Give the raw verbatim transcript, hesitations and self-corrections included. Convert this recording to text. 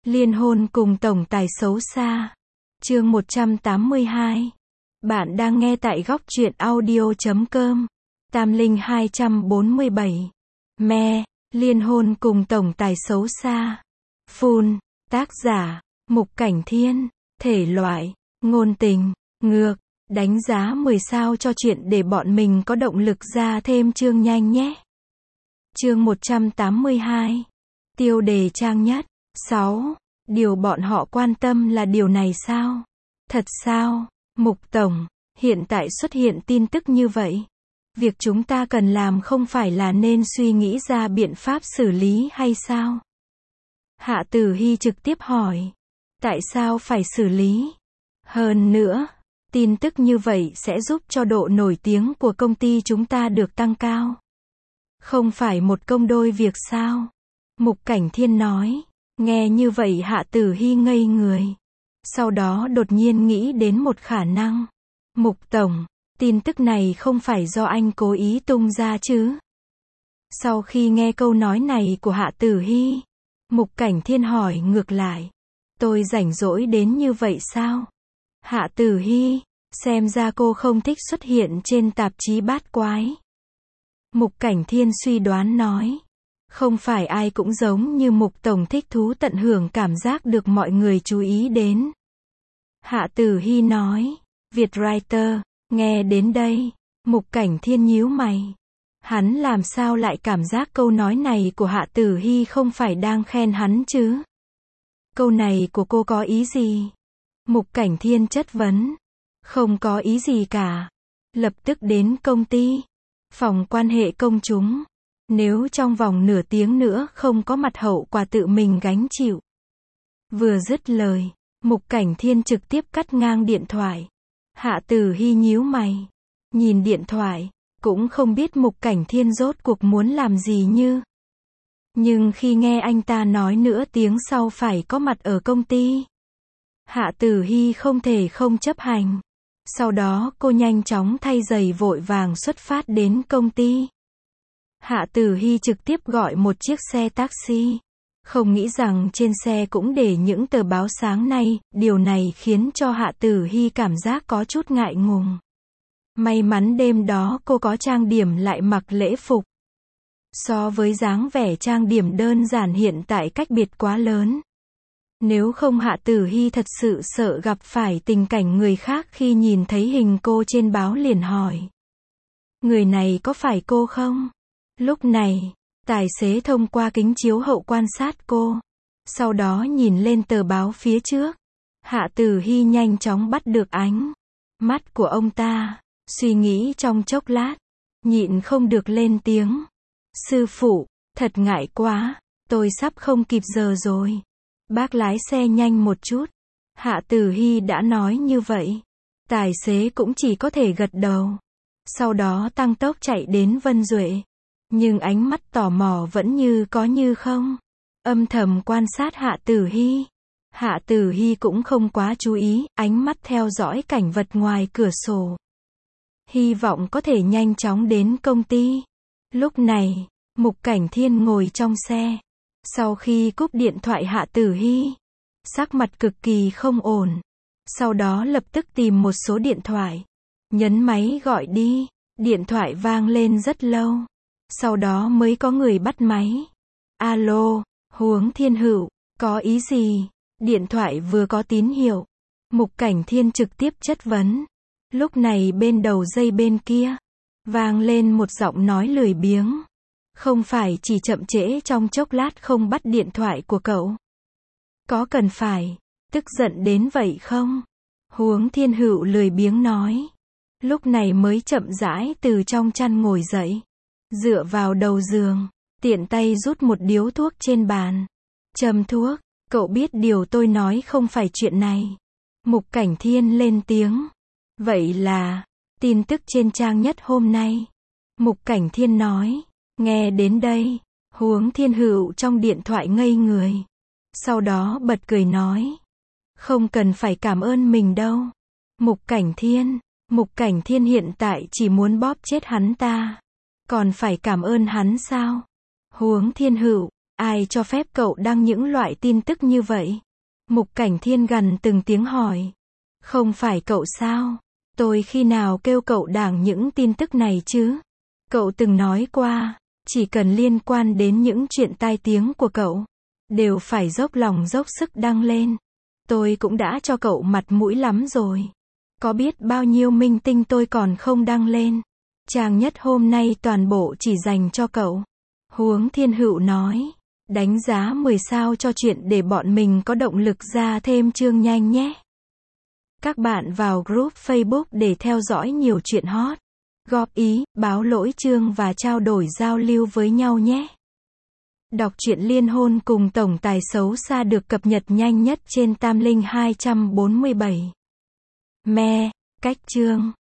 Liên hôn cùng tổng tài xấu xa. Chương một trăm tám mươi hai. Bạn đang nghe tại góc truyện audio chấm com. Tam Linh hai trăm bốn mươi bảy. Me, liên hôn cùng tổng tài xấu xa. Phun, tác giả, Mục Cảnh Thiên. Thể loại, ngôn tình, ngược. Đánh giá mười sao cho chuyện để bọn mình có động lực ra thêm chương nhanh nhé. Chương một trăm tám mươi hai. Tiêu đề trang nhất. sáu. Điều bọn họ quan tâm là điều này sao? Thật sao? Mục Tổng, hiện tại xuất hiện tin tức như vậy. Việc chúng ta cần làm không phải là nên suy nghĩ ra biện pháp xử lý hay sao? Hạ Tử Hy trực tiếp hỏi. Tại sao phải xử lý? Hơn nữa, tin tức như vậy sẽ giúp cho độ nổi tiếng của công ty chúng ta được tăng cao. Không phải một công đôi việc sao? Mục Cảnh Thiên nói. Nghe như vậy Hạ Tử Hy ngây người. Sau đó đột nhiên nghĩ đến một khả năng. Mục Tổng, tin tức này không phải do anh cố ý tung ra chứ? Sau khi nghe câu nói này của Hạ Tử Hy, Mục Cảnh Thiên hỏi ngược lại. Tôi rảnh rỗi đến như vậy sao? Hạ Tử Hy, xem ra cô không thích xuất hiện trên tạp chí bát quái. Mục Cảnh Thiên suy đoán nói. Không phải ai cũng giống như Mục Tổng thích thú tận hưởng cảm giác được mọi người chú ý đến. Hạ Tử Hy nói. Vietwriter, nghe đến đây, Mục Cảnh Thiên nhíu mày. Hắn làm sao lại cảm giác câu nói này của Hạ Tử Hy không phải đang khen hắn chứ? Câu này của cô có ý gì? Mục Cảnh Thiên chất vấn. Không có ý gì cả. Lập tức đến công ty. Phòng quan hệ công chúng. Nếu trong vòng nửa tiếng nữa không có mặt hậu quả tự mình gánh chịu. Vừa dứt lời, Mục Cảnh Thiên trực tiếp cắt ngang điện thoại. Hạ Tử Hy nhíu mày. Nhìn điện thoại, cũng không biết Mục Cảnh Thiên rốt cuộc muốn làm gì như. Nhưng khi nghe anh ta nói nửa tiếng sau phải có mặt ở công ty, Hạ Tử Hy không thể không chấp hành. Sau đó cô nhanh chóng thay giày vội vàng xuất phát đến công ty. Hạ Tử Hy trực tiếp gọi một chiếc xe taxi. Không nghĩ rằng trên xe cũng để những tờ báo sáng nay, điều này khiến cho Hạ Tử Hy cảm giác có chút ngại ngùng. May mắn đêm đó cô có trang điểm lại mặc lễ phục. So với dáng vẻ trang điểm đơn giản hiện tại cách biệt quá lớn. Nếu không Hạ Tử Hy thật sự sợ gặp phải tình cảnh người khác khi nhìn thấy hình cô trên báo liền hỏi. Người này có phải cô không? Lúc này, tài xế thông qua kính chiếu hậu quan sát cô. Sau đó nhìn lên tờ báo phía trước. Hạ Tử Hy nhanh chóng bắt được ánh mắt của ông ta. Suy nghĩ trong chốc lát. Nhịn không được lên tiếng. Sư phụ, thật ngại quá. Tôi sắp không kịp giờ rồi. Bác lái xe nhanh một chút. Hạ Tử Hy đã nói như vậy. Tài xế cũng chỉ có thể gật đầu. Sau đó tăng tốc chạy đến Vân Duệ. Nhưng ánh mắt tò mò vẫn như có như không. Âm thầm quan sát Hạ Tử Hy. Hạ Tử Hy cũng không quá chú ý, ánh mắt theo dõi cảnh vật ngoài cửa sổ. Hy vọng có thể nhanh chóng đến công ty. Lúc này, Mục Cảnh Thiên ngồi trong xe. Sau khi cúp điện thoại Hạ Tử Hy, sắc mặt cực kỳ không ổn. Sau đó lập tức tìm một số điện thoại. Nhấn máy gọi đi. Điện thoại vang lên rất lâu. Sau đó mới có người bắt máy. Alo, Huống Thiên Hữu, có ý gì? Điện thoại vừa có tín hiệu. Mục Cảnh Thiên trực tiếp chất vấn. Lúc này bên đầu dây bên kia, vang lên một giọng nói lười biếng. Không phải chỉ chậm trễ trong chốc lát không bắt điện thoại của cậu. Có cần phải tức giận đến vậy không? Huống Thiên Hữu lười biếng nói. Lúc này mới chậm rãi từ trong chăn ngồi dậy. Dựa vào đầu giường, tiện tay rút một điếu thuốc trên bàn. Châm thuốc, cậu biết điều tôi nói không phải chuyện này. Mục Cảnh Thiên lên tiếng. Vậy là, tin tức trên trang nhất hôm nay. Mục Cảnh Thiên nói. Nghe đến đây, Huống Thiên Hữu trong điện thoại ngây người. Sau đó bật cười nói. Không cần phải cảm ơn mình đâu. Mục Cảnh Thiên, Mục Cảnh Thiên hiện tại chỉ muốn bóp chết hắn ta. Còn phải cảm ơn hắn sao? Huống Thiên Hữu, Ai cho phép cậu đăng những loại tin tức như vậy? Mục Cảnh Thiên gằn từng tiếng hỏi. Không phải cậu sao? Tôi khi nào kêu cậu đăng những tin tức này chứ? Cậu từng nói qua, chỉ cần liên quan đến những chuyện tai tiếng của cậu, đều phải dốc lòng dốc sức đăng lên. Tôi cũng đã cho cậu mặt mũi lắm rồi. Có biết bao nhiêu minh tinh tôi còn không đăng lên. Trang nhất hôm nay toàn bộ chỉ dành cho cậu. Huống Thiên Hữu nói. Đánh giá mười sao cho chuyện để bọn mình có động lực ra thêm chương nhanh nhé. Các bạn vào group Facebook để theo dõi nhiều chuyện hot, góp ý, báo lỗi chương và trao đổi giao lưu với nhau nhé. Đọc truyện liên hôn cùng tổng tài xấu xa được cập nhật nhanh nhất trên Tamlink hai trăm bốn mươi bảy. Me, cách chương.